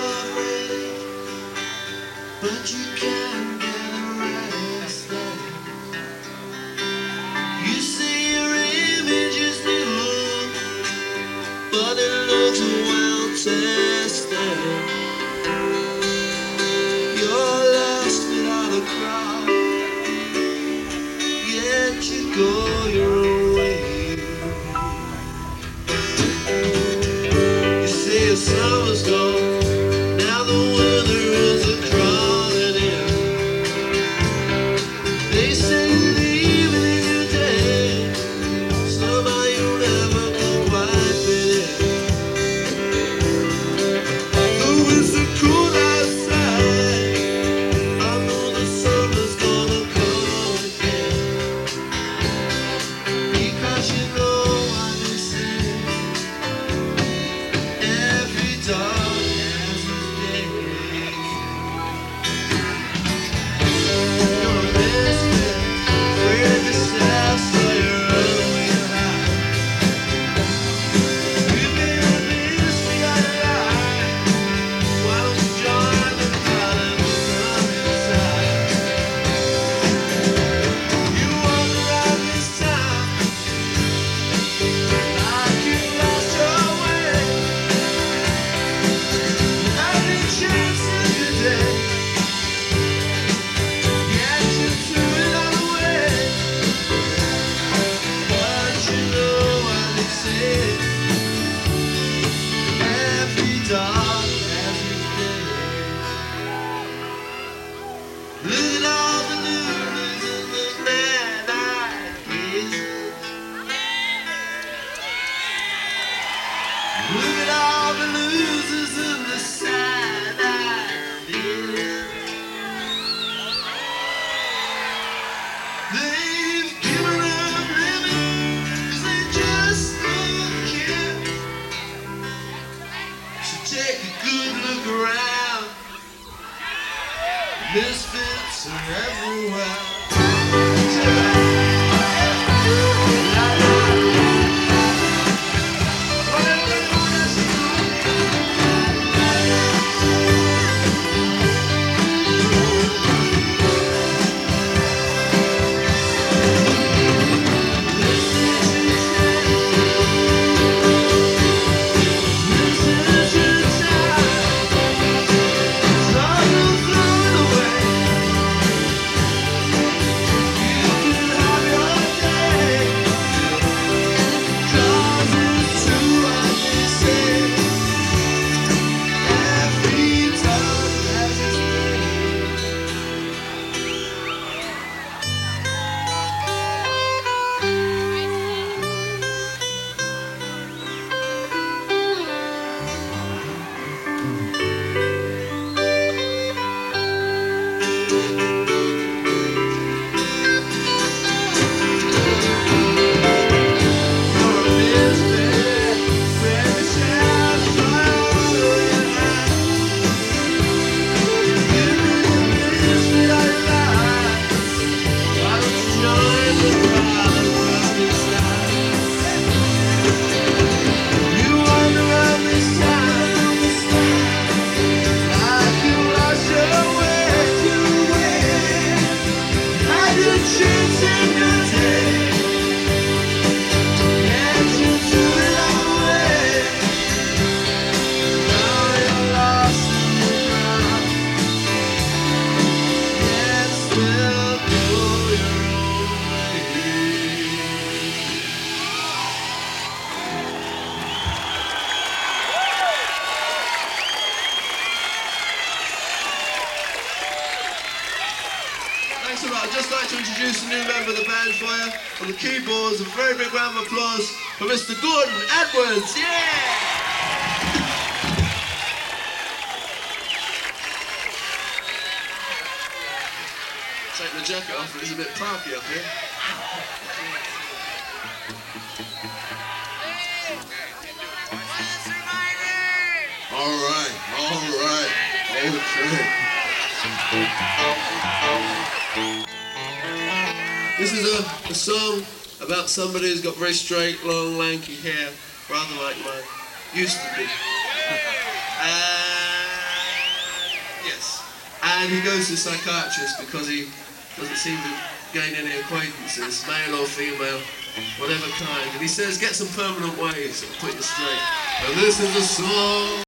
afraid, but you can't get arrested. You say your image is new, but it looks well tested. You're lost without a crowd, yet you go your own way. You say your summer's gone, now the winter is a crawling in. They say leaving in your day, somehow you never can quite fit in. Though it's so cool outside, I know the summer's gonna come again. Because you know what they say, every dog has his day. You're a misfit, afraid of yourself, so you run away to hide. You've been a mystery out of life. Why don't you join the crowd and come inside? You walk around this town like you lost your way. Not any chances today. Yet you threw it all away. But you know what they say, every dog has his day. Look at all the losers and the mad-eyed faces. Look at all the losers and the sad-eyed faces. They've given up living 'cause they just don't care. So take a good look around. Misfits are everywhere. Thanks a lot. I'd just like to introduce a new member of the band for you. On the keyboards, a very big round of applause for Mr. Gordon Edwards. Yeah! Take the jacket off, it's a bit parky up here. Alright. This is a song about somebody who's got very straight, long, lanky hair, rather like mine used to be. and he goes to a psychiatrist because he doesn't seem to gain any acquaintances, male or female, whatever kind. And he says, get some permanent waves, it'll put you straight. And this is a song